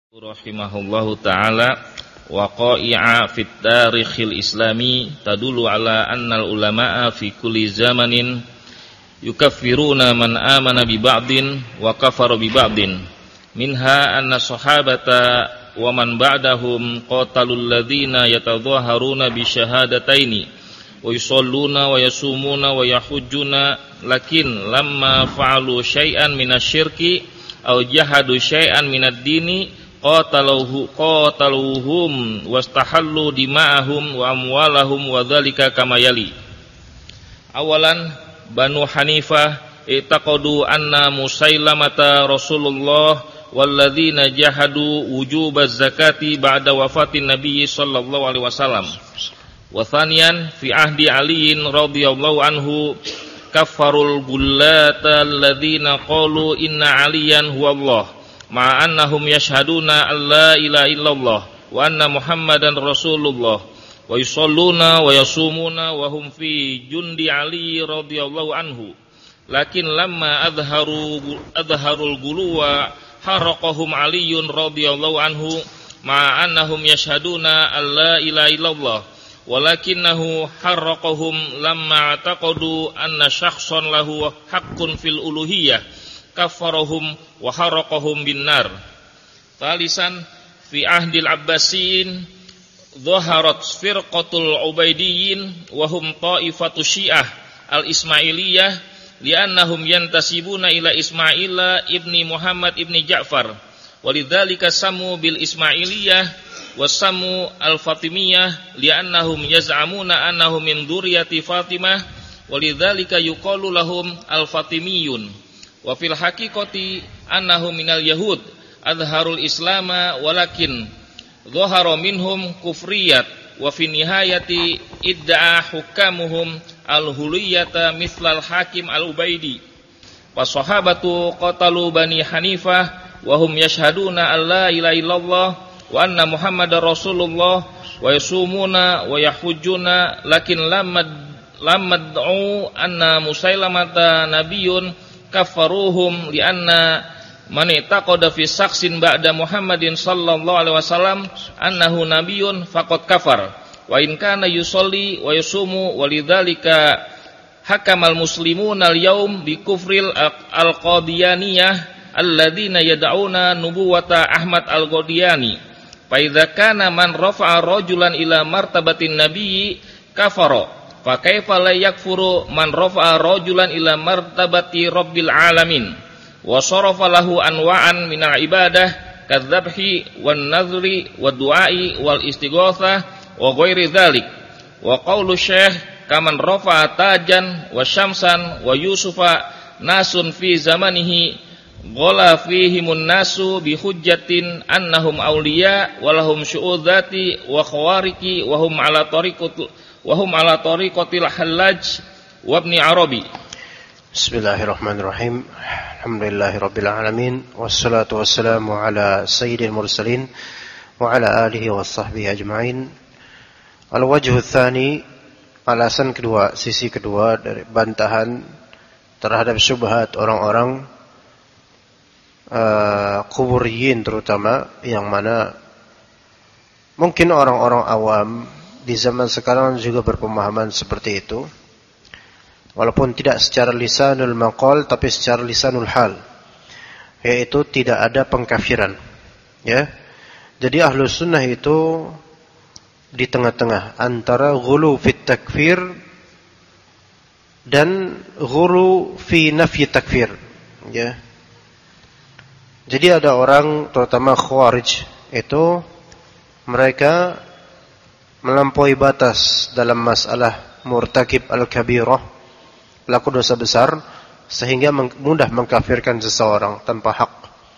Rahimahullahu ta'ala waqa'i'a fit tarikhil islami tadulu ala annal ulama'a fi kulli zamanin yukaffiruna man amana bi ba'din wa kafara bi ba'din minha anna sahabata wa man ba'dahum qatalul ladzina yatadhaharuna bi syahadataini wa yusalluna wa yasumuna wa yahujjuna lakin lamma fa'alu syai'an minasyirki aw jahadu syai'an minad dini qataluhum wastahallu dima'ahum wa amwalahum wa dzalika kama yali. Awalan Banu Hanifah i'taqadu anna Musailamata Rasulullah walladzina jahadu wujubaz zakati ba'da wafatin Nabi sallallahu alaihi wasallam. Wa thaniyan fi ahdi Aliin radhiyallahu anhu kaffarul gullata alladzina qalu inna Aliyan huwallah ma'annahum yashhaduna alla ilaha illallah wa anna Muhammadan Rasulullah wa yusalluna wa yasumuna wa hum fi jundi Ali radhiyallahu anhu lakin lamma adharul guluwa haraqahum Aliyun radhiyallahu anhu ma'annahum yashhaduna alla ilaha illallah walakinnahu haraqahum lamma taqadu anna syakhsan lahu haqqun fil uluhiyah kafarahum wa haraqahum bin nar. Talisan fi ahdil Abbasiyin dhaharat firqatul Ubaidiyyin wa hum ta'ifatu Syiah al-Ismailiyah li'annahum yantasibuna ila Ismaila ibni Muhammad ibni Ja'far walidzalika samu bil Ismailiyah wa samu al-Fatimiyah li'annahum yaz'amuna annahum min dzurriyyati Fatimah walidzalika yuqalu lahum al-Fatimiyun. Wa fil haqiqati annahu minal yahud adharul islama walakin dhahara minhum kufriyat wa fi nihayati idda'a hukamuhum al-huliyata mithlal hakim al-ubaidi wa sahabatu qatalu bani Hanifah wa hum yashhaduna alla ilaha illallah wa anna Muhammadar Rasulullah wa yasumuna wa yahujjuna lakin lamad'u anna Musailamata nabiyyun kafaruhum lianna man taqada fi saksin ba'da Muhammadin sallallahu alaihi wasallam annahu nabiyyun faqad kafar wa in kana yusolli wa yusumu walidzalika hakamal muslimuna al-yaum bi kufril al-qadiyaniyah alladzina yad'una nubuwata Ahmad al-Qadiyani fa idza kana man rafa'a rajulan ila martabatin nabiyyi kafara fa kaifa la yakfuru man rafa'a rajulan ila martabati rabbil alamin wa sarafa lahu anwa'an minal ibadah kadzabhi wan nadhri wad du'ai wal istighatsah wa ghairi dzalik wa qaulu syekh kaman rafa'a tajan wa syamsan wa yusufa nasun fi zamanihi ghala fihimun nasu bi hujjatin annahum awliya wa lahum syu'udzati wa khawariki wa hum ala tariqatil Hallaj wa Ibn Arabi. Bismillahirrahmanirrahim. Alhamdulillahirabbil alamin wassalatu wassalamu ala sayyidil mursalin wa ala alihi washabbihi ajmain. Al-wajhu tsani, alasan kedua, sisi kedua dari bantahan terhadap syubhat orang-orang kuburiyin terutama, yang mana mungkin orang-orang awam di zaman sekarang juga berpemahaman seperti itu, walaupun tidak secara lisanul maqal tapi secara lisanul hal, yaitu tidak ada pengkafiran, ya. Jadi ahlus sunnah itu di tengah-tengah antara ghulu fit takfir dan ghulu fi nafyi takfir, ya. Jadi ada orang terutama khawarij itu mereka melampaui batas dalam masalah murtakib al-kabirah, pelaku dosa besar, sehingga mudah mengkafirkan seseorang tanpa hak.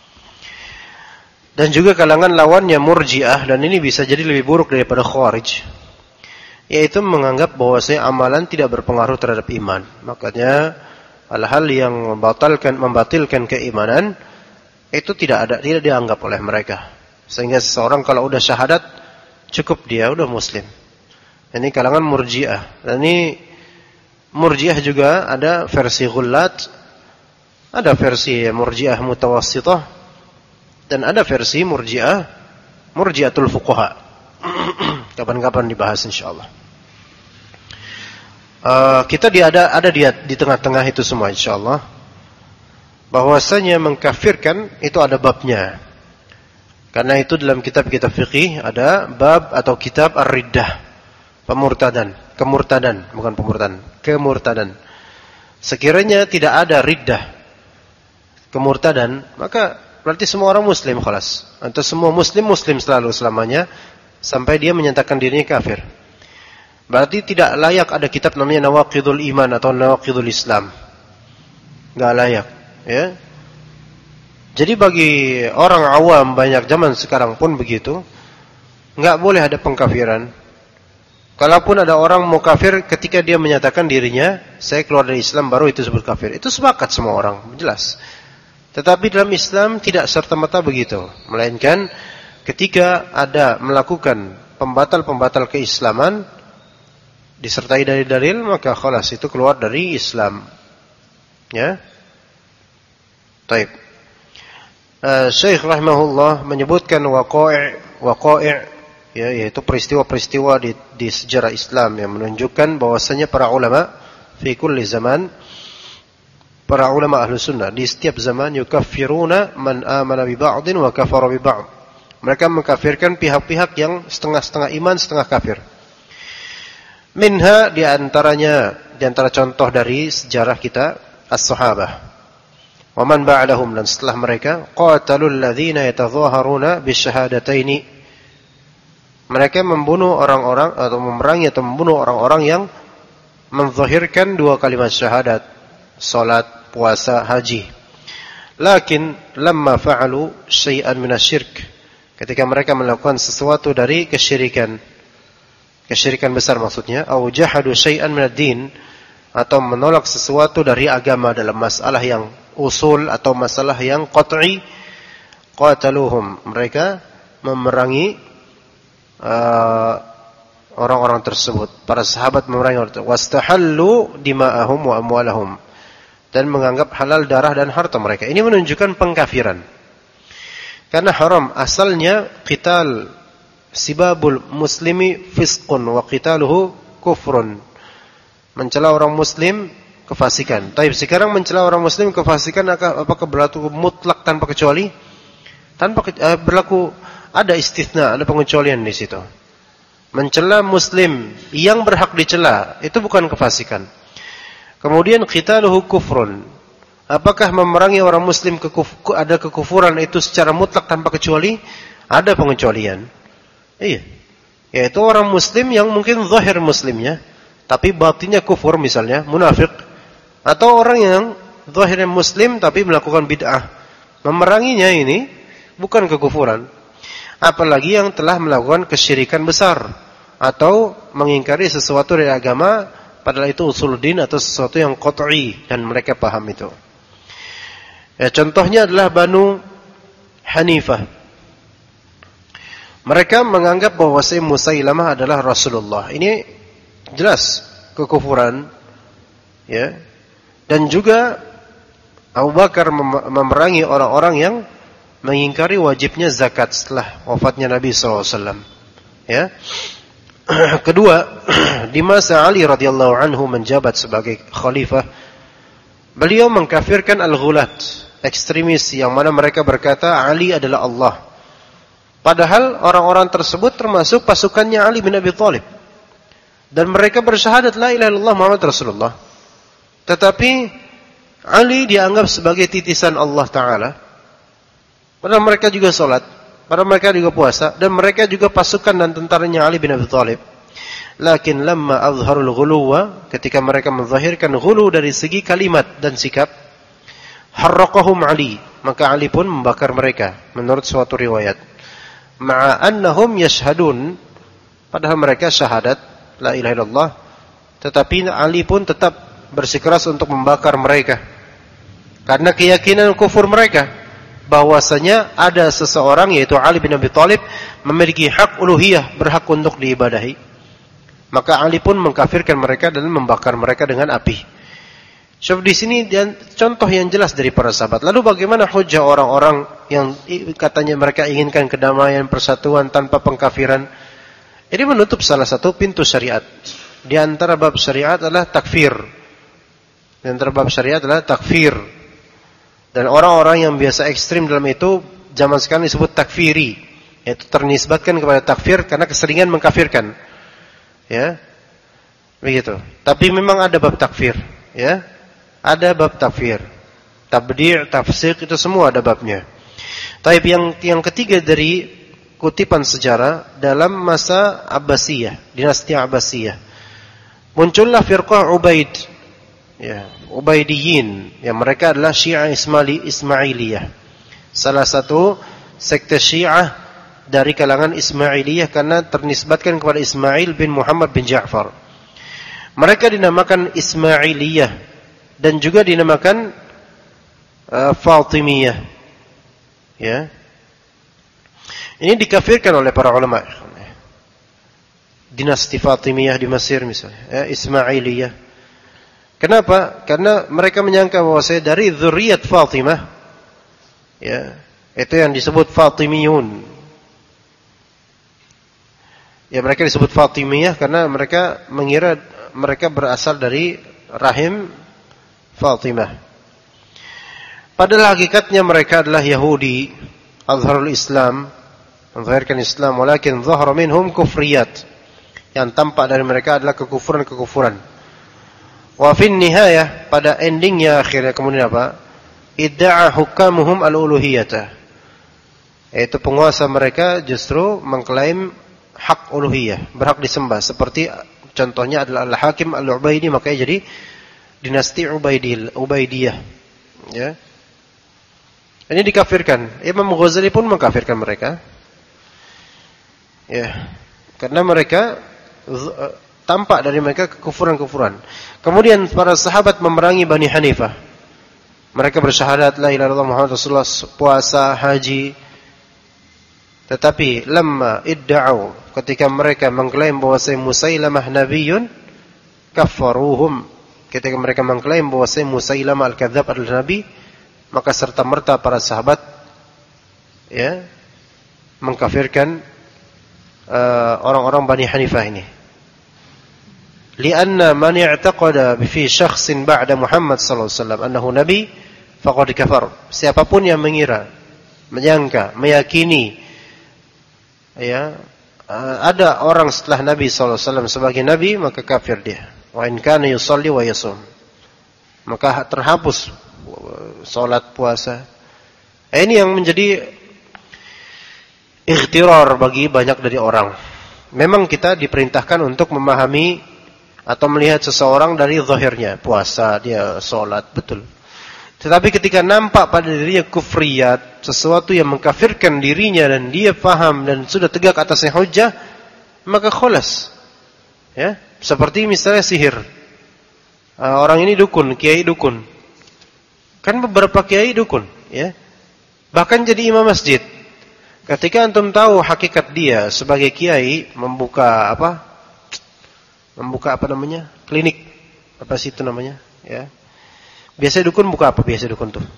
Dan juga kalangan lawannya Murji'ah, dan ini bisa jadi lebih buruk daripada Khawarij, yaitu menganggap bahwasanya amalan tidak berpengaruh terhadap iman. Makanya hal-hal yang membatalkan keimanan itu tidak dianggap oleh mereka. Sehingga seseorang kalau udah syahadat cukup dia udah muslim. Ini kalangan Murji'ah. Dan ini Murji'ah juga ada versi Ghullat, ada versi Murji'ah mutawassithah, Dan ada versi Murji'atul Fuqaha. Kapan-kapan dibahas insyaallah. Kita ada di tengah-tengah itu semua insyaallah. Bahwasanya mengkafirkan itu ada babnya. Karena itu dalam kitab-kitab fikih ada bab atau kitab ar-riddah, kemurtadan. Sekiranya tidak ada riddah, kemurtadan, maka berarti semua orang muslim khalas. Atau semua muslim selalu selamanya sampai dia menyatakan dirinya kafir. Berarti tidak layak ada kitab namanya Nawaqidul Iman atau Nawaqidul Islam. Enggak layak, ya. Jadi bagi orang awam banyak zaman sekarang pun begitu, enggak boleh ada pengkafiran. Kalaupun ada orang mau kafir ketika dia menyatakan dirinya saya keluar dari Islam baru itu disebut kafir. Itu sepakat semua orang, jelas. Tetapi dalam Islam tidak serta-merta begitu, melainkan ketika ada melakukan pembatal-pembatal keislaman disertai dari dalil, maka khalas itu keluar dari Islam. Ya. Taib. Syekh rahimahullah menyebutkan waqa'i' ya, yaitu peristiwa-peristiwa di sejarah Islam yang menunjukkan bahwasanya para ulama fi kulli zaman, para ulama ahlu sunnah di setiap zaman yukaffiruna man amana bi ba'din wa kafara bi ba'd. Mereka mengkafirkan pihak-pihak yang setengah-setengah iman, setengah kafir. Minha di antara contoh dari sejarah kita as-sahabah. Wa man ba'dahum, dan setelah mereka qatalul ladzina yatadhaharuna bisyahadataini. Mereka membunuh orang-orang atau memerangi atau membunuh orang-orang yang menzahirkan dua kalimat syahadat, salat, puasa, haji. Lakin lamma fa'alu syai'an minasyirk, ketika mereka melakukan sesuatu dari kesyirikan besar maksudnya, au jahadu syai'an minad-din, atau menolak sesuatu dari agama dalam masalah yang usul atau masalah yang qat'i, qataluhum, mereka memerangi orang-orang tersebut. Para sahabat memerangi orang tersebut. Wastahallu dima'ahum wa amwalahum, dan menganggap halal darah dan harta mereka. Ini menunjukkan pengkafiran. Karena haram asalnya qital sibabul muslimi fisqun wa qitaluhu kufrun. Mencela orang muslim kefasikan. Tapi sekarang mencela orang muslim kefasikan apakah berlaku mutlak tanpa kecuali? Berlaku ada istitsna, ada pengecualian di situ. Mencela muslim yang berhak dicela itu bukan kefasikan. Kemudian qitaluhu kufrun. Apakah memerangi orang muslim ada kekufuran itu secara mutlak tanpa kecuali? Ada pengecualian. Iya. Yaitu orang muslim yang mungkin zahir muslimnya tapi batinnya kufur, misalnya munafik, atau orang yang zahirnya muslim tapi melakukan bid'ah. Memeranginya ini bukan kekufuran. Apalagi yang telah melakukan kesyirikan besar atau mengingkari sesuatu dari agama padahal itu usuluddin atau sesuatu yang qat'i dan mereka paham itu. Ya, contohnya adalah Banu Hanifah. Mereka menganggap bahwa Musailamah adalah Rasulullah. Ini jelas kekufuran, ya. Dan juga Abu Bakar memerangi orang-orang yang mengingkari wajibnya zakat setelah wafatnya Nabi SAW. Ya. Kedua, di masa Ali radhiyallahu anhu menjabat sebagai khalifah, beliau mengkafirkan al-ghulat, ekstremis yang mana mereka berkata Ali adalah Allah. Padahal orang-orang tersebut termasuk pasukannya Ali bin Abi Thalib. Dan mereka bersyahadat la ilaha illallah Muhammad Rasulullah. Tetapi Ali dianggap sebagai titisan Allah Ta'ala. Padahal mereka juga sholat, padahal mereka juga puasa, dan mereka juga pasukan dan tentaranya Ali bin Abi Thalib. Lakin lamma azharul ghuluwa, ketika mereka menzahirkan ghulu dari segi kalimat dan sikap, harraqahum Ali, maka Ali pun membakar mereka menurut suatu riwayat. Ma'a annahum yashhadun, padahal mereka syahadat la ilaha illallah, tetapi Ali pun tetap bersikeras untuk membakar mereka karena keyakinan kufur mereka bahwasanya ada seseorang yaitu Ali bin Abi Thalib memiliki hak uluhiyah, berhak untuk diibadahi. Maka Ali pun mengkafirkan mereka dan membakar mereka dengan api. So di sini contoh yang jelas dari para sahabat. Lalu bagaimana hujjah orang-orang yang katanya mereka inginkan kedamaian, persatuan tanpa pengkafiran. Ini menutup salah satu pintu syariat. Di antara bab syariat adalah takfir. Di antara bab syariat adalah takfir. Dan orang-orang yang biasa ekstrim dalam itu zaman sekarang disebut takfiri, yaitu ternisbatkan kepada takfir karena keseringan mengkafirkan. Ya. Begitu. Tapi memang ada bab takfir, ya. Ada bab takfir. Tabdi', tafsik, itu semua ada babnya. Tapi yang ketiga dari kutipan sejarah dalam masa Abbasiyah, dinasti Abbasiyah, muncullah firqah Ubaid, ya, Ubaidiyin, yang mereka adalah Syiah Ismailiyah, salah satu sekte Syiah dari kalangan Ismailiyah karena ternisbatkan kepada Ismail bin Muhammad bin Ja'far. Mereka dinamakan Ismailiyah dan juga dinamakan Fatimiyah, ya. Ini dikafirkan oleh para ulama. Dinasti Fatimiyah di Mesir misalnya, ya, Ismailiyah. Kenapa? Karena mereka menyangka bahwa dari zuriat Fatimah, ya, itu yang disebut Fatimiyun. Ya, mereka disebut Fatimiyah karena mereka mengira mereka berasal dari rahim Fatimah. Padahal hakikatnya mereka adalah Yahudi, azharul Islam, menzahirkan Islam, walakin zahara minhum kufriyat. Yang tampak dari mereka adalah kekufuran-kekufuran. Wa fin nihayah, pada endingnya akhirnya kemudian apa? Idda'a hukamuhum al-uluhiyata. Yaitu penguasa mereka justru mengklaim hak uluhiyah, berhak disembah. Seperti contohnya adalah Al-Hakim Al-Ubaidi, makanya jadi dinasti Ubaidiyah. Ya. Ini dikafirkan. Imam Ghazali pun mengkafirkan mereka. Ya, karena mereka tampak dari mereka kekufuran-kekufuran. Kemudian para sahabat memerangi Bani Hanifah. Mereka bersyahadat la ilaha illallah Muhammad Rasulullah, puasa, haji. Tetapi lamma idda'u, ketika mereka mengklaim bahwa Musailamah nabiyyun, kaffaruhum. Ketika mereka mengklaim bahwa Musailamah al-kadzdzab adalah nabi, maka serta-merta para sahabat, ya, mengkafirkan orang-orang Bani Hanifah ini. Lianna man i'taqada fi syakhsin ba'da Muhammad sallallahu alaihi wasallam annahu nabi faqad kafar. Siapapun yang mengira, menyangka, meyakini, ya, ada orang setelah Nabi sallallahu alaihi wasallam sebagai nabi, maka kafir dia. Wa in kana yusalli wa yasum. Maka terhapus salat, puasa. Ini yang menjadi ikhtirar bagi banyak dari orang. Memang kita diperintahkan untuk memahami atau melihat seseorang dari zahirnya, puasa, dia salat, betul. Tetapi ketika nampak pada dirinya kufriyat, sesuatu yang mengkafirkan dirinya dan dia faham dan sudah tegak atasnya hujjah, maka khalas. Ya, seperti misalnya sihir. Orang ini dukun, kiai dukun. Kan beberapa kiai dukun, ya. Bahkan jadi imam masjid. Ketika antum tahu hakikat dia sebagai kiai, membuka apa namanya? Klinik. Apa sih itu namanya? Ya. Biasa dukun buka apa? Biasa dukun tuh.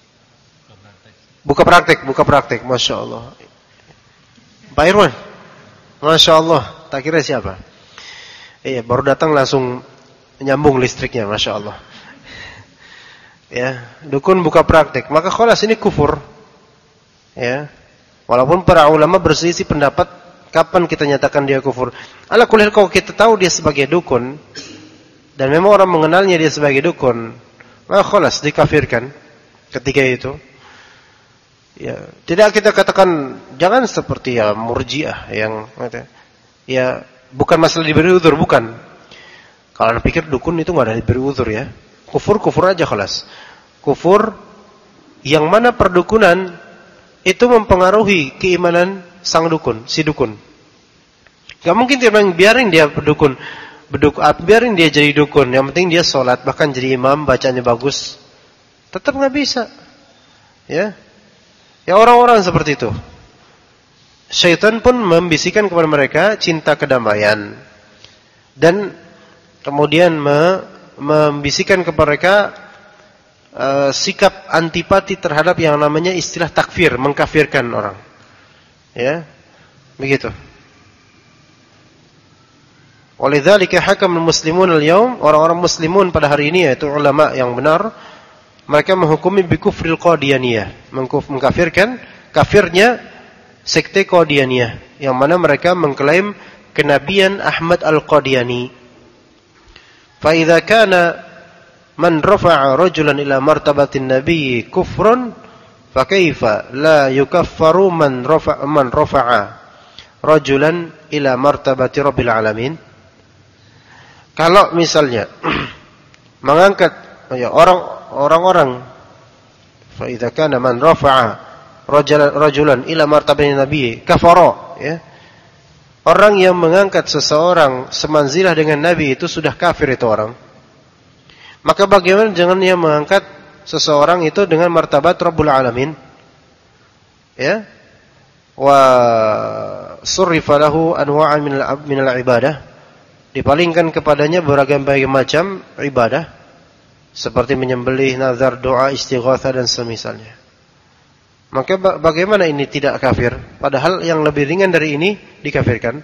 Buka praktek. Masya Allah. Pak Irwan. Masya Allah. Tak kira siapa? Iya, baru datang langsung nyambung listriknya. Masya Allah. Ya, dukun buka praktek. Maka khalas ini kufur. Ya. Walaupun para ulama berselisih pendapat kapan kita nyatakan dia kufur. Ala kulli hal, kalau kita tahu dia sebagai dukun dan memang orang mengenalnya dia sebagai dukun, maka khalas dikafirkan ketika itu. Ya, tidak kita katakan jangan seperti ya Murji'ah yang ya bukan masalah diberi uzur, bukan. Kalau Anda pikir dukun itu enggak ada diberi uzur ya. Kufur aja khalas. Kufur yang mana perdukunan itu mempengaruhi keimanan sang dukun, si dukun. Gak mungkin dia bilang biarin dia berdukun, biarin dia jadi dukun. Yang penting dia sholat, bahkan jadi imam, bacanya bagus. Tetap gak bisa. Ya, orang-orang seperti itu. Syaitan pun membisikkan kepada mereka cinta kedamaian, dan kemudian membisikkan kepada mereka sikap antipati terhadap yang namanya istilah takfir, mengkafirkan orang. Ya, begitu. Walidzalika hakam al-muslimun al-yaum, orang-orang muslimun pada hari ini, yaitu ulama yang benar, mereka menghukumi bi kufril qadiyaniyah, mengkafirkan kafirnya sekte Qadianiyah, yang mana mereka mengklaim kenabian Ahmad Al-Qadiani. Fa idza kana man rafa'a rajulan ila martabatin nabiy kufrun, fa kaifa la yukaffaru man rafa'a rajulan ila martabati rabbil alamin? Kalau misalnya mengangkat orang-orang, fa idza kana man rafa'a rajulan ila martabatin nabiy kafara, ya. Orang yang mengangkat seseorang semanzilah dengan nabi itu sudah kafir itu orang. Maka bagaimana jangan dia mengangkat seseorang itu dengan martabat Rabbul Alamin? Ya. Wa surrifa lahu anwa'an min al-ibadah. Dipalingkan kepadanya beragam macam ibadah seperti menyembelih, nazar, doa, istighatsah dan semisalnya. Maka bagaimana ini tidak kafir? Padahal yang lebih ringan dari ini dikafirkan.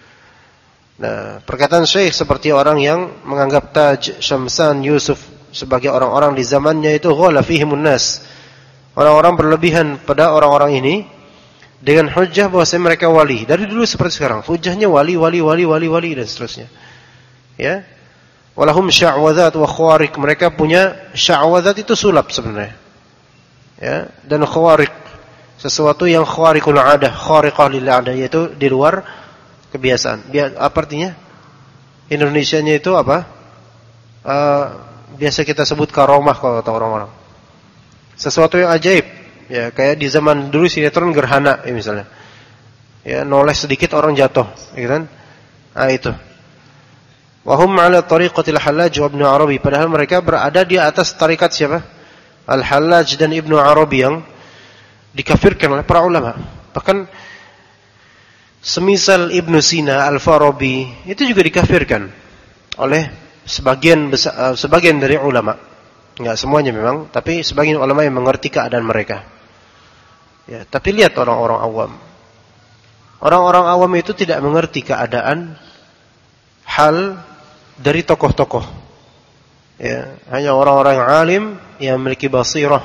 Nah, perkataan Syekh seperti orang yang menganggap Taj, Syamsan, Yusuf sebagai orang-orang di zamannya itu ghala fihimun nas. Orang-orang berlebihan pada orang-orang ini dengan hujjah bahwa mereka wali. Dari dulu seperti sekarang, hujjahnya wali dan seterusnya. Ya. Walahum sya'wadzat wa khawariq. Mereka punya sya'wadzat itu sulap sebenarnya. Ya, dan khawariq, sesuatu yang khawariqul 'adah, khariqah lil 'adah, yaitu di luar kebiasaan. Apa artinya? Indonesianya itu apa? Biasa kita sebut karomah kalau kata orang-orang. Sesuatu yang ajaib. Ya, kayak di zaman dulu sinetron gerhana ya misalnya. Ya, noles sedikit orang jatuh, ya kan? Ah itu. Wa hum 'ala tariqatil Hallaj wa Ibnu Arabi, padahal mereka berada di atas tarikat siapa? Al-Hallaj dan Ibnu Arabi yang dikafirkan oleh para ulama. Bahkan semisal Ibnu Sina, Al-Farabi itu juga dikafirkan oleh sebagian dari ulama. Enggak semuanya memang, tapi sebagian ulama yang mengerti keadaan mereka. Ya, tapi lihat orang-orang awam. Orang-orang awam itu tidak mengerti keadaan hal dari tokoh-tokoh. Ya, hanya orang-orang yang alim yang memiliki basirah,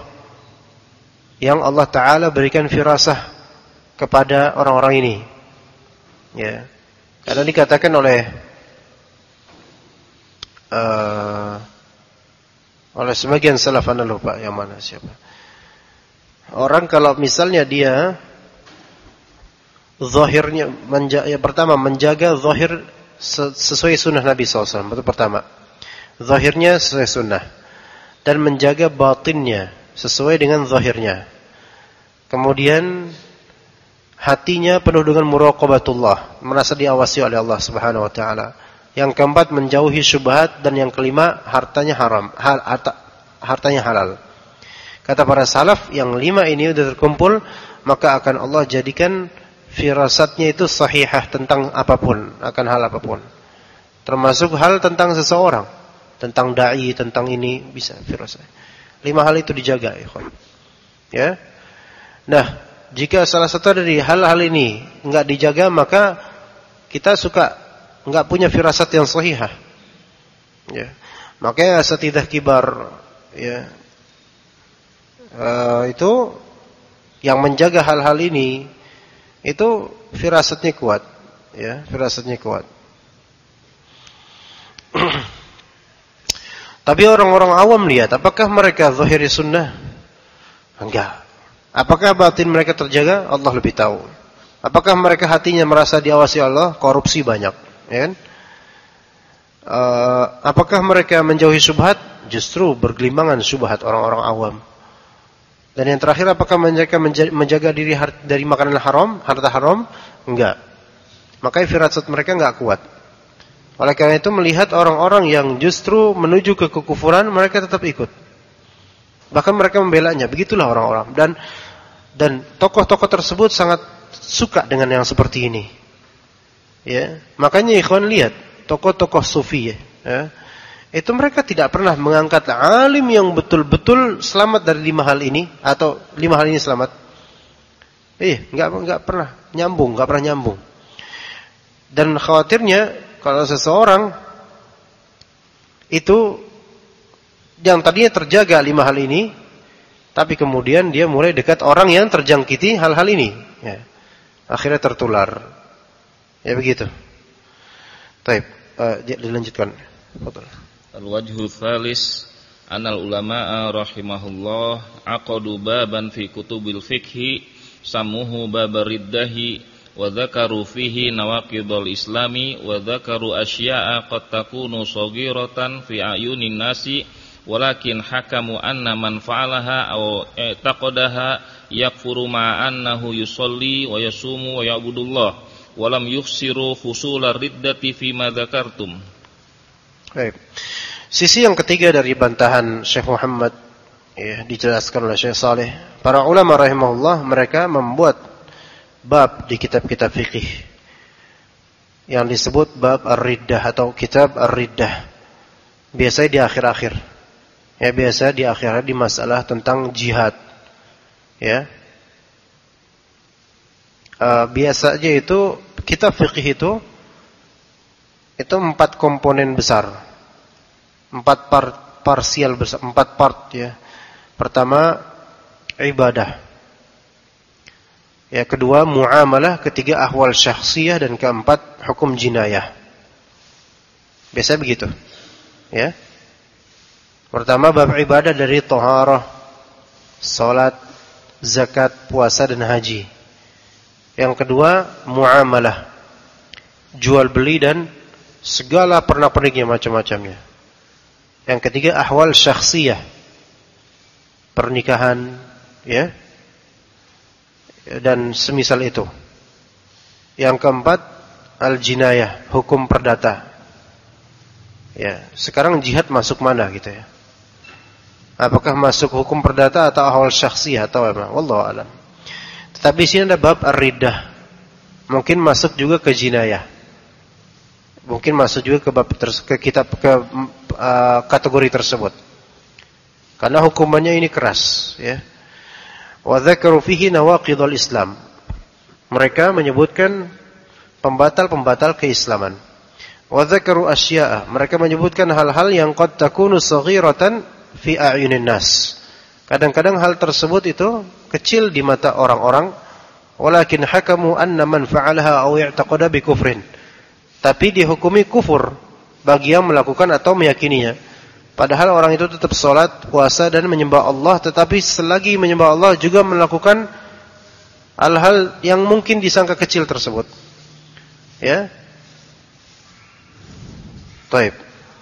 yang Allah Ta'ala berikan firasah kepada orang-orang ini. Ya, karena dikatakan oleh sebagian salaf, anda lupa yang mana siapa. Orang kalau misalnya dia zahirnya pertama menjaga zahir sesuai sunnah Nabi SAW, itu pertama. Zahirnya sesuai sunnah dan menjaga batinnya sesuai dengan zahirnya. Kemudian hatinya penuh dengan muraqabatullah, merasa diawasi oleh Allah Subhanahu wa taala. Yang keempat menjauhi syubhat, dan yang kelima hartanya hartanya halal. Kata para salaf, yang lima ini sudah terkumpul, maka akan Allah jadikan firasatnya itu sahihah tentang apapun, akan hal apapun. Termasuk hal tentang seseorang, tentang dai, tentang ini bisa firasat. Lima hal itu dijaga, ikhwan. Ya. Nah, jika salah satu dari hal-hal ini enggak dijaga, maka kita enggak punya firasat yang sahihah. Ya. Makanya satidah kibar, ya. Itu yang menjaga hal-hal ini itu firasatnya kuat, ya, firasatnya kuat. Tapi orang-orang awam lihat, apakah mereka zahiri sunnah? Enggak. Apakah batin mereka terjaga? Allah lebih tahu. Apakah mereka hatinya merasa diawasi Allah? Korupsi banyak, ya kan? Apakah mereka menjauhi syubhat? Justru bergelimbangan syubhat orang-orang awam. Dan yang terakhir, apakah mereka menjaga diri dari makanan haram, harta haram? Enggak. Makanya firasat mereka enggak kuat. Oleh karena itu, melihat orang-orang yang justru menuju ke kekufuran, mereka tetap ikut. Bahkan mereka membelanya. Begitulah orang-orang. Dan tokoh-tokoh tersebut sangat suka dengan yang seperti ini. Ya, makanya ikhwan lihat tokoh-tokoh sufi, ya. itu mereka tidak pernah mengangkat alim yang betul-betul selamat dari 5 hal ini atau 5 hal ini selamat. Enggak pernah nyambung. Dan khawatirnya kalau seseorang itu yang tadinya terjaga 5 hal ini, tapi kemudian dia mulai dekat orang yang terjangkiti hal-hal ini, ya. Akhirnya tertular. Ya begitu. Baik, dilanjutkan. Betul. Al-wajhu tsalis anal ulama'a rahimahullah aqadu baban fi kutubil fiqhi samuhu babar riddahi wa dzakaru fihi nawaqidul islami wa dzakaru asya'a qad takunu saghiratan fi ayunin nasi walakin hakamu anna man fa'alaha aw i'taqadaha yakfuru ma annahu yusalli wa yasumu wa ya'budullah wa lam yukhsiru husular riddati fi ma dzakartum. Baik. Sisi yang ketiga dari bantahan Syekh Muhammad, ya, dijelaskan oleh Syekh Saleh. Para ulama rahimahullah mereka membuat bab di kitab-kitab fikih yang disebut bab ar-riddah atau kitab ar-riddah. Biasanya di akhir-akhir. Ya, biasa di akhir di masalah tentang jihad. Ya. Biasanya itu kitab fikih itu 4 komponen besar. 4 parsial besar, 4 part, ya. Pertama ibadah. Ya, kedua muamalah, ketiga ahwal syakhsiyah, dan keempat hukum jinayah. Biasa begitu. Ya. Pertama bab ibadah dari taharah, salat, zakat, puasa dan haji. Yang kedua muamalah, jual beli dan segala pernak-perniknya macam-macamnya. Yang ketiga ahwal syakhsiyah, pernikahan, ya, dan semisal itu. Yang keempat al-jinayah, hukum perdata. Ya, sekarang jihad masuk mana gitu ya? Apakah masuk hukum perdata atau ahwal syakhsiyah atau apa? Wallahu a'lam. Tetapi sini ada bab ar-riddah. Mungkin masuk juga ke jinayah. Mungkin masuk juga ke kitab kategori tersebut. Karena hukumannya ini keras, ya. Wa dzakaru fihi nawaqidul Islam. Mereka menyebutkan pembatal-pembatal keislaman. Wa dzakaru asya'a. Mereka menyebutkan hal-hal yang qad takunu saghiratan fi a'yunin nas. Kadang-kadang hal tersebut itu kecil di mata orang-orang, walakin hakamu anna man fa'alaha aw i'taqada bi kufrin. Tapi dihukumi kufur bagi yang melakukan atau meyakininya. Padahal orang itu tetap sholat, puasa dan menyembah Allah, tetapi selagi menyembah Allah juga melakukan hal-hal yang mungkin disangka kecil tersebut. Ya. Baik.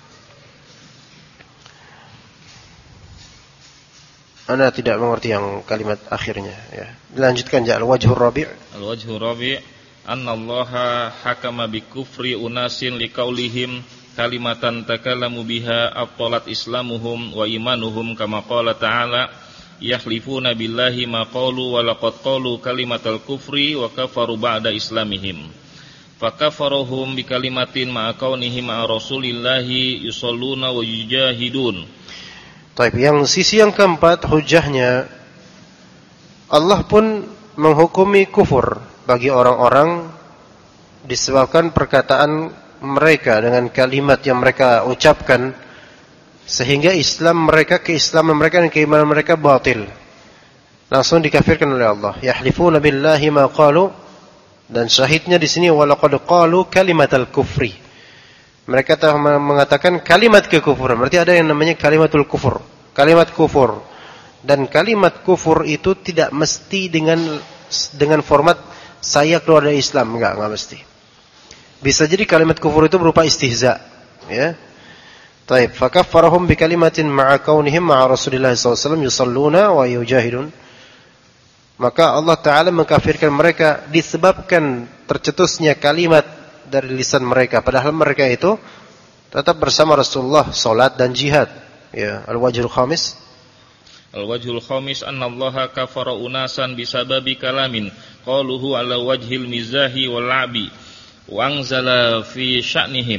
Ana tidak mengerti yang kalimat akhirnya, ya. Dilanjutkan ya, al-wajhur rabi'. Al-wajhur rabi' annallaha hakama bi kufri unasin liqaulihim kalimatan takallamu biha abtalat islamuhum wa imanuhum kama qala ta'ala yahlifuna billahi ma qalu wa laqad qalu kalimatal kufri wa kafaru ba'da islamihim fakafaruhum bi kalimatin ma kaunihim ma rasulillahi yusalluna wa yujahidun. Baik, yang sisi yang keempat hujahnya Allah pun menghukumi kufur bagi orang-orang disebabkan perkataan mereka dengan kalimat yang mereka ucapkan, sehingga Islam mereka, keislaman mereka dan keimanan mereka batil, langsung dikafirkan oleh Allah. Yahlifuna billahi ma qalu, dan syahidnya di sini walaqad qalu kalimatal kufri. Mereka telah mengatakan kalimat kekufuran. Berarti ada yang namanya kalimatul kufur, kalimat kufur. Dan kalimat kufur itu tidak mesti dengan format saya keluar dari Islam, enggak mesti. Bisa jadi kalimat kufur itu berupa istihza, ya. Taib, fakaffarahum bi kalimatin ma'a kaunihim ma'a Rasulillah SAW yusalluna wa yujahidun. Maka Allah Ta'ala mengkafirkan mereka disebabkan tercetusnya kalimat dari lisan mereka, padahal mereka itu tetap bersama Rasulullah, salat dan jihad. Ya, al-wajhul khamis. Al-wajhul khamis annallaha kafara unasan bisababi kalamin qaluhu ala wajhil mizahi wal 'abi wa anzala fi sya'nihim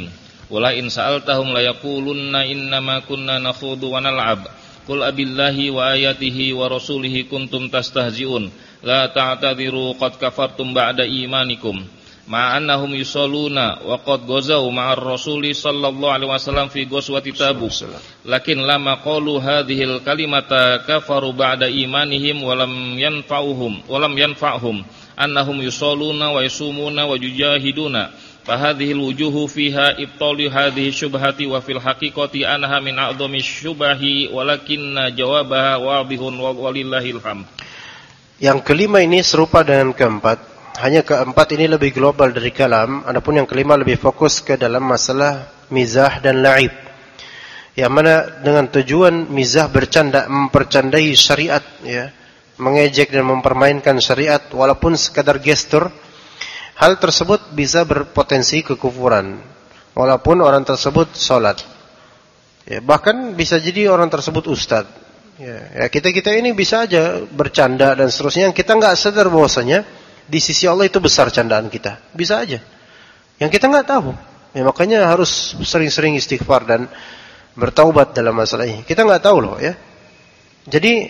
Wala in sa'altahum la yaqulunna innama kunna nakhudu wa nal'ab. Qul abillahi wa ayatihi wa rasulihi kuntum tastahzi'un. La ta'tadiru qad kafartum ba'da imanikum. Ma'annahum yusalluna wa qad ghazaw ma'ar rasuli sallallahu alaihi wasallam fi ghazwati Tabuk. Lakin lama qalu hadhil kalimata kafaru ba'da imanihim wa lam yanfa'hum annahum yusalluna wa yasumuna wa yujahiduna. Fahadhil wujuhu fiha ibtalu hadhihi syubhati wa fil haqiqati anha min a'dhami syubahi walakinna jawabaha wadihun walillahil hamd. Yang kelima ini serupa dengan keempat, hanya keempat ini lebih global dari kalam, adapun yang kelima lebih fokus ke dalam masalah mizah dan la'ib. Yang mana dengan tujuan mizah bercanda, mempercandai syariat, ya, mengejek dan mempermainkan syariat walaupun sekadar gestur. Hal tersebut bisa berpotensi kekufuran walaupun orang tersebut sholat, ya, bahkan bisa jadi orang tersebut ustadz, ya, kita ini bisa aja bercanda dan seterusnya yang kita nggak sadar bahwasanya di sisi Allah itu besar candaan kita, bisa aja yang kita nggak tahu, ya, makanya harus sering-sering istighfar dan bertaubat dalam masalah ini. Kita nggak tahu loh, ya. Jadi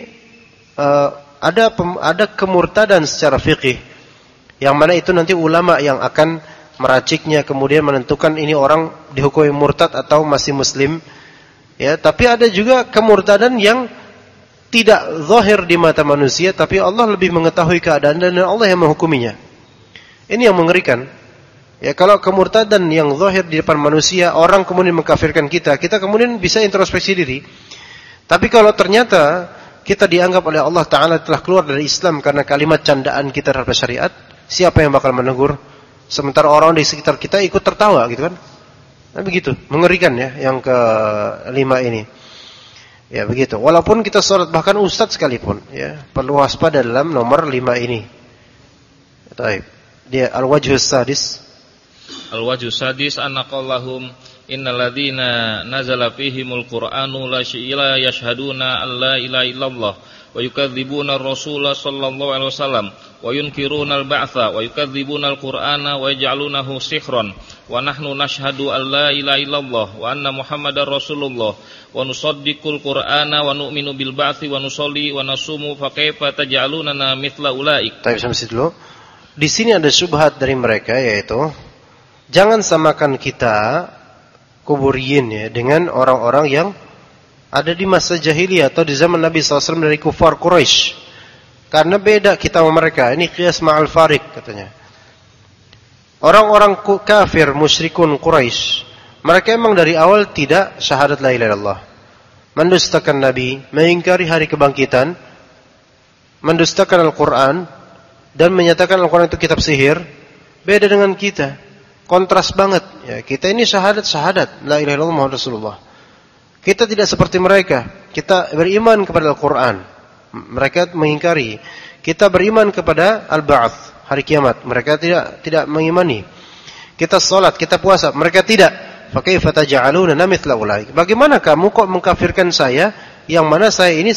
ada kemurtadan secara fikih yang mana itu nanti ulama yang akan meraciknya kemudian menentukan ini orang dihukumi murtad atau masih muslim, ya. Tapi ada juga kemurtadan yang tidak zahir di mata manusia tapi Allah lebih mengetahui keadaan dan Allah yang menghukuminya. Ini yang mengerikan, ya. Kalau kemurtadan yang zahir di depan manusia, orang kemudian mengkafirkan kita kemudian bisa introspeksi diri. Tapi kalau ternyata kita dianggap oleh Allah Ta'ala telah keluar dari Islam karena kalimat candaan kita terhadap syariat, siapa yang bakal menegur? Sementara orang di sekitar kita ikut tertawa, gitu kan? Nah, begitu, mengerikan, ya, yang kelima ini. Ya, begitu. Walaupun kita sholat, bahkan ustadz sekalipun, ya, perlu waspada dalam nomor 5 ini. Baik. Dia al-wajhus sadis. Al-wajhus sadis anaqallahum innal ladzina nazala fihimul qur'anu la yashhaduna alla ilaha illallah wa yukadzibuna ar-rasula sallallahu alaihi wasallam wa yunkiruna al-ba'tsa wa yukadzibuna al-qur'ana wa yaj'alunahu sihran wa nahnu nashhadu alla ilaha illallah wa anna muhammadar rasulullah wa nusaddiqul qur'ana wa nu'minu bil ba'tsi wa nusolli wa nasumu fa kaifa taj'alunana mithla ulaik. Baik, sampai situ dulu. Di sini ada syubhat dari mereka, yaitu jangan samakan kita kuburiyin, ya, dengan orang-orang yang ada di masa jahiliyah atau di zaman Nabi SAW dari kufar Quraisy. Karena beda kita sama mereka. Ini qiyas ma'al farik, katanya. Orang-orang kafir musyrikun Quraisy, mereka emang dari awal tidak syahadat la ilaha illallah, mendustakan Nabi, mengingkari hari kebangkitan, mendustakan Al-Quran, dan menyatakan Al-Quran itu kitab sihir. Beda dengan kita, kontras banget, ya. Kita ini syahadat la ilaha illallah Muhammad Rasulullah. Kita tidak seperti mereka. Kita beriman kepada Al-Quran, mereka mengingkari. Kita beriman kepada Al-Ba'ats, hari kiamat, mereka tidak mengimani. Kita salat, kita puasa, mereka tidak. Fa kaifa taj'aluna mithla ulaik? Bagaimana kamu kok mengkafirkan saya yang mana saya ini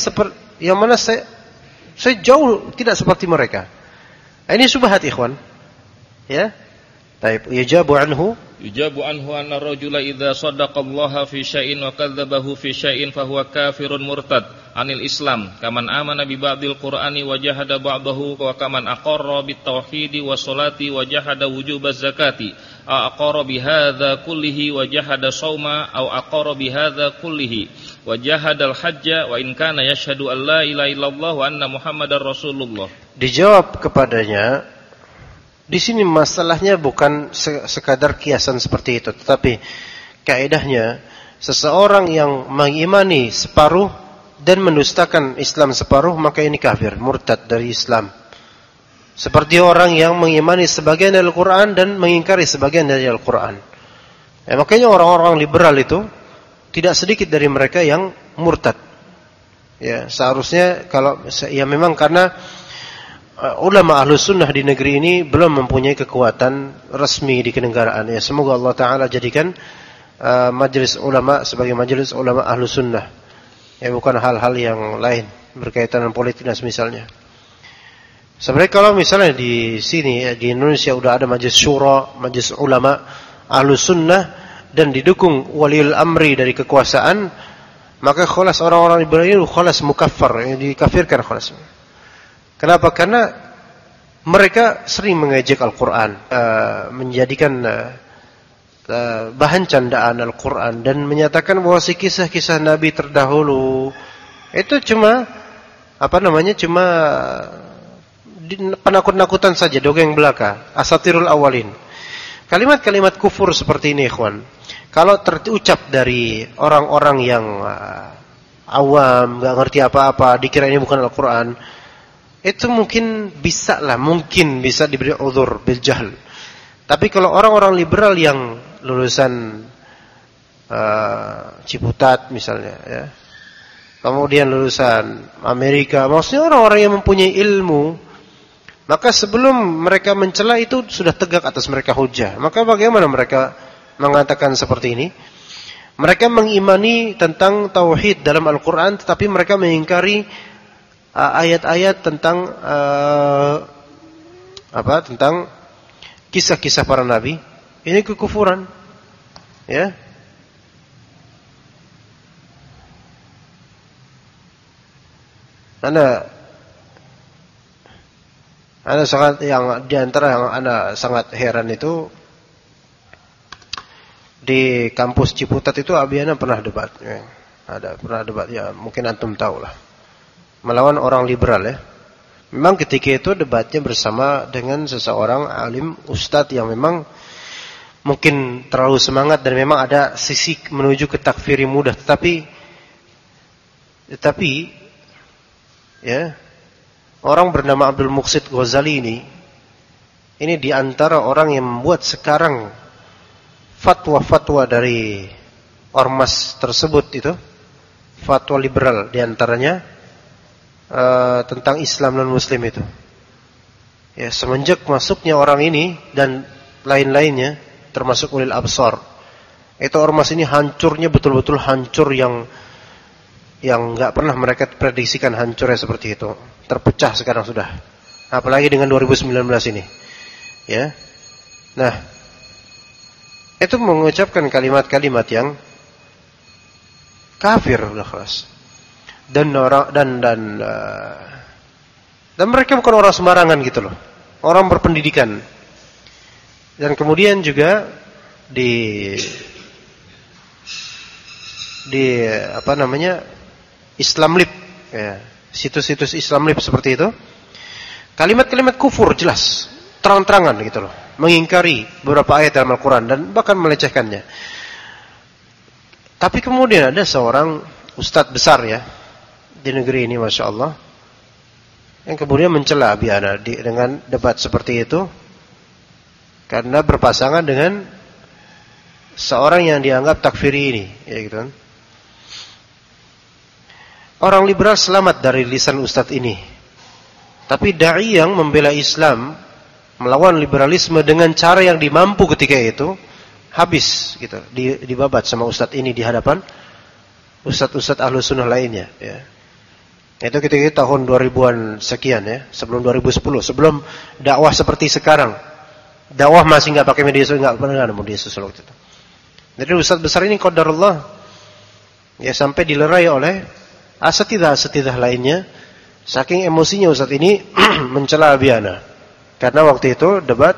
saya jauh tidak seperti mereka. Ini subhat, ikhwan. Ya. Baik, yujabu anhu anna ar-rajula idza sadaqa Allah fi syai'in wa kadzdzabahu fi syai'in fa huwa kafirun murtad anil Islam kaman amana bi ba'dil Qur'ani wa jahada ba'dahu wa kaman aqarra bit tauhidi wa sholati wa jahada wujubaz zakati aw aqarra bi hadza kullihi wa jahada shauma aw aqarra bi hadza kullihi wa jahada al-hajja wa in kana yashhadu an la ilaha illallah wa anna muhammadar rasulullah. Dijawab kepadanya, di sini masalahnya bukan sekadar kiasan seperti itu, tetapi kaidahnya seseorang yang mengimani separuh dan mendustakan Islam separuh, maka ini kafir, murtad dari Islam. Seperti orang yang mengimani sebagian dari Al-Quran dan mengingkari sebagian dari Al-Quran. Makanya orang-orang liberal itu tidak sedikit dari mereka yang murtad. Ya, seharusnya kalau ya memang karena ulama ahlus sunnah di negeri ini belum mempunyai kekuatan resmi di kenegaraan. Ya, semoga Allah Ta'ala jadikan majelis ulama sebagai majelis ulama ahlus sunnah. Ya, bukan hal-hal yang lain berkaitan dengan politik dan semisalnya. Sebenarnya kalau misalnya di sini, ya, di Indonesia udah ada majelis syura, majelis ulama ahlus sunnah, dan didukung waliul amri dari kekuasaan, maka khalas orang-orang liberal itu khalas mukaffar, dikafirkan khalas. Kenapa? Karena mereka sering mengejek Al-Quran, menjadikan bahan candaan Al-Quran, dan menyatakan bahwa si kisah-kisah Nabi terdahulu itu cuma cuma penakut-nakutan saja, dongeng belaka, asatirul awalin. Kalimat-kalimat kufur seperti ini, ikhwan, kalau terucap dari orang-orang yang awam, gak ngerti apa-apa, dikira ini bukan Al-Quran, itu mungkin bisa diberi uzur bil jahl. Tapi kalau orang-orang liberal yang lulusan Ciputat misalnya, ya, kemudian lulusan Amerika, maksudnya orang-orang yang mempunyai ilmu, maka sebelum mereka mencela itu sudah tegak atas mereka hujah. Maka bagaimana mereka mengatakan seperti ini? Mereka mengimani tentang tauhid dalam Al-Quran, tetapi mereka mengingkari ayat-ayat tentang tentang kisah-kisah para nabi. Ini kekufuran, ya. Ana sangat, yang diantara yang ana sangat heran itu, di kampus Ciputat itu Abiana pernah debat, ya. Pernah debat, ya, mungkin antum tahu lah, melawan orang liberal, ya. Memang ketika itu debatnya bersama dengan seseorang alim ustadz yang memang mungkin terlalu semangat dan memang ada sisi menuju ke takfiri mudah, tetapi ya, orang bernama Abdul Muqsid Ghazali ini di antara orang yang membuat sekarang fatwa-fatwa dari ormas tersebut itu, fatwa liberal di antaranya tentang Islam dan Muslim itu. Ya, semenjak masuknya orang ini dan lain-lainnya, termasuk ulil absar, itu ormas ini hancurnya betul-betul hancur yang enggak pernah mereka prediksikan hancurnya seperti itu. Terpecah sekarang sudah. Apalagi dengan 2019 ini. Ya. Nah, itu mengucapkan kalimat-kalimat yang kafir udah keras. Dan mereka bukan orang sembarangan gitu loh. Orang berpendidikan. Dan kemudian juga di Islam Lib, ya, situs-situs Islam Lib seperti itu, kalimat-kalimat kufur jelas, terang-terangan gitu loh, mengingkari beberapa ayat dalam Al-Quran dan bahkan melecehkannya. Tapi kemudian ada seorang ustadz besar, ya, di negeri ini, Masya Allah, yang kemudian mencela Abiana dengan debat seperti itu, karena berpasangan dengan seorang yang dianggap takfiri ini, ya gitu kan. Orang liberal selamat dari lisan ustadz ini. Tapi dai yang membela Islam melawan liberalisme dengan cara yang dimampu ketika itu, habis gitu, dibabat sama ustadz ini di hadapan ustadz-ustadz ahlu sunnah lainnya, ya. Itu ketika tahun 2000-an sekian, ya, sebelum 2010, sebelum dakwah seperti sekarang. Dakwah masih enggak pakai media sosial, enggak pernah ada media sosial waktu itu. Jadi ustadz besar ini qadarullah, ya, sampai dilerai oleh asatidah lainnya, saking emosinya ustadz ini mencela Abiana, karena waktu itu debat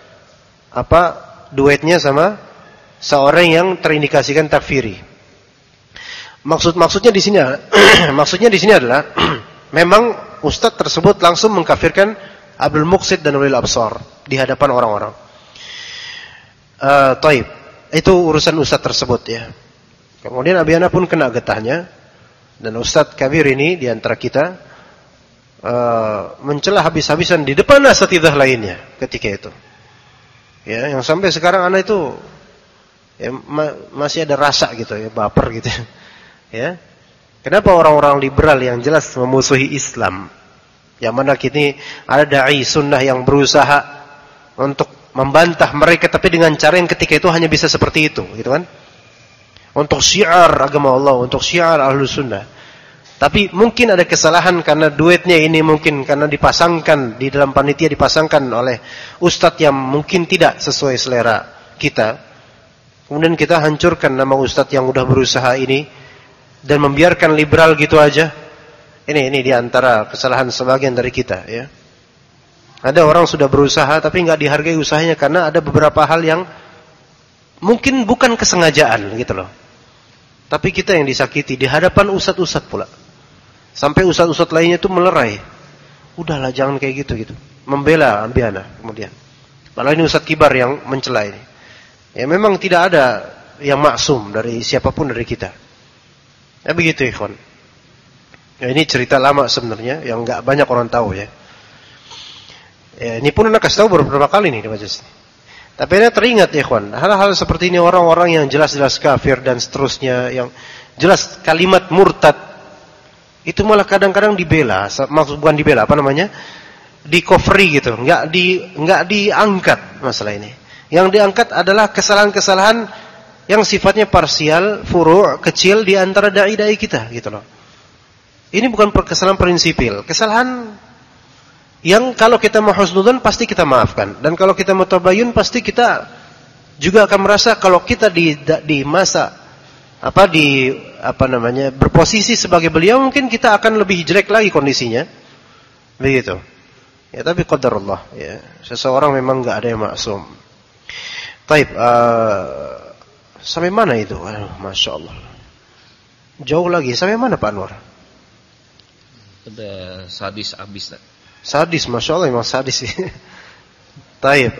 duetnya sama seorang yang terindikasikan takfiri. Maksudnya di sini adalah memang ustadz tersebut langsung mengkafirkan Abdul Muqsid dan ulil absar di hadapan orang-orang. Taib, itu urusan ustadz tersebut, ya. Kemudian Abiana pun kena getahnya. Dan Ustadz Kabir ini di antara kita mencela habis-habisan di depan asatidzah lainnya ketika itu. Ya, yang sampai sekarang anak itu, ya, masih ada rasa gitu, ya, baper gitu. Ya. Kenapa orang-orang liberal yang jelas memusuhi Islam, yang mana kini ada dai sunnah yang berusaha untuk membantah mereka, tapi dengan cara yang ketika itu hanya bisa seperti itu, gitu kan? Untuk syiar agama Allah, untuk syiar Ahlus Sunnah. Tapi mungkin ada kesalahan karena duetnya ini mungkin karena dipasangkan di dalam panitia, dipasangkan oleh ustadz yang mungkin tidak sesuai selera kita. kemudian kita hancurkan nama ustadz yang udah berusaha ini dan membiarkan liberal gitu aja. Ini di antara kesalahan sebagian dari kita, ya. Ada orang sudah berusaha tapi nggak dihargai usahanya karena ada beberapa hal yang mungkin bukan kesengajaan gitu loh. Tapi kita yang disakiti di hadapan ustadz-ustadz pula. Sampai ustadz-ustadz lainnya itu melerai. Udahlah jangan kayak gitu. Membela ambiana kemudian. Malah ini ustadz kibar yang mencela ini. Ya memang tidak ada yang maksum dari siapapun dari kita. Ya begitu ikhwan. Ya, ini cerita lama sebenarnya yang nggak banyak orang tahu ya. Ya, ini pun anak kasih tahu beberapa kali nih di majelis. Tapi anda teringat ya ikhwan, hal-hal seperti ini orang-orang yang jelas-jelas kafir dan seterusnya, yang jelas kalimat murtad itu malah kadang-kadang dibela, maksud bukan dibela, apa namanya? Di-covery gitu, enggak diangkat masalah ini. Yang diangkat adalah kesalahan-kesalahan yang sifatnya parsial, furu', kecil di antara dai-dai kita gitu loh. Ini bukan kesalahan prinsipil, kesalahan yang kalau kita mau husnudzon pasti kita maafkan, dan kalau kita mau tabayun pasti kita juga akan merasa kalau kita di masa berposisi sebagai beliau mungkin kita akan lebih jelek lagi kondisinya, begitu. Ya tapi qadarullah, ya seseorang memang nggak ada yang maksum. Taib, sampai mana itu? Masya Allah, jauh lagi. Sampai mana Pak Anwar? Udah sadis abis. Sadis, Masya Allah, memang sadis. Taib.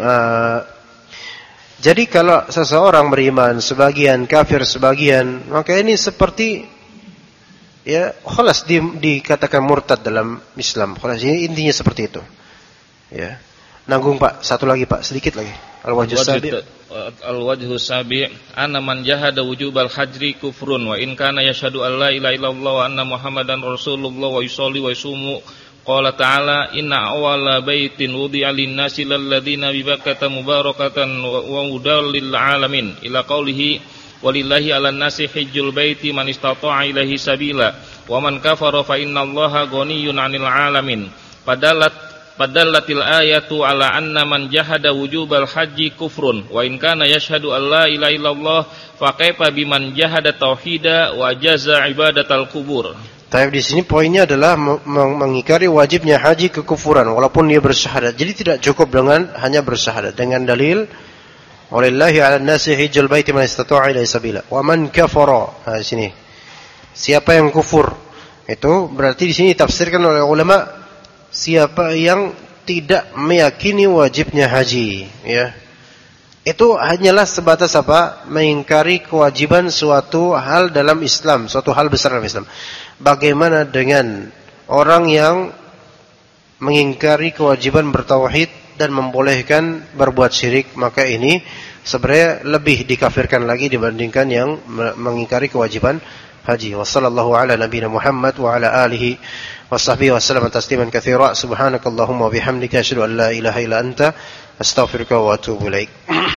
Jadi kalau seseorang beriman sebagian, kafir sebagian, maka ini seperti ya, khalas dikatakan murtad dalam Islam. Khalas, ini intinya seperti itu. Ya. Nanggung Pak, satu lagi Pak, sedikit lagi. Al-wajhu sabi' anna man jahada wujubal hajri kufrun wa in kana yashhadu an la ilaha illallah wa anna muhammadan rasulullah wa yusalli wa yusumu. Qala ta'ala inna awwala baitin wudi'a lin-nasi lalladzina bi Bakkata mubarakatan wa hudal lil alamin ila qaulihi walillahi 'alan nasi hajjul baiti man istata'a ilaihi sabila wa man kafara fa innallaha ghaniyyun 'anil alamin. Padallatil ayatu ala anna man jahada wujubal haji kufrun wa in kana yashhadu an la ilaha illallah fa kaifa biman jahada tauhida wa jaza ibadatal kubur. Tapi di sini poinnya adalah mengingkari wajibnya haji kekufuran walaupun dia bersyahadat. Jadi tidak cukup dengan hanya bersyahadat, dengan dalil walillahi 'alan nasi hajjul baiti man istata'a ilaihi sabila wa man kafara. Di sini siapa yang kufur, itu berarti di sini ditafsirkan oleh ulama siapa yang tidak meyakini wajibnya haji, ya. Itu hanyalah sebatas apa? Mengingkari kewajiban suatu hal dalam Islam, suatu hal besar dalam Islam. Bagaimana dengan orang yang mengingkari kewajiban bertauhid dan membolehkan berbuat syirik? Maka ini sebenarnya lebih dikafirkan lagi dibandingkan yang mengingkari kewajiban haji. Wassallallahu ala nabiyina Muhammad wa ala alihi washabbihi wasallam tasliman katsira. Subhanakallahumma wa bihamdika asyhadu an la ilaha illa anta astaghfiruka wa atubu ilaik.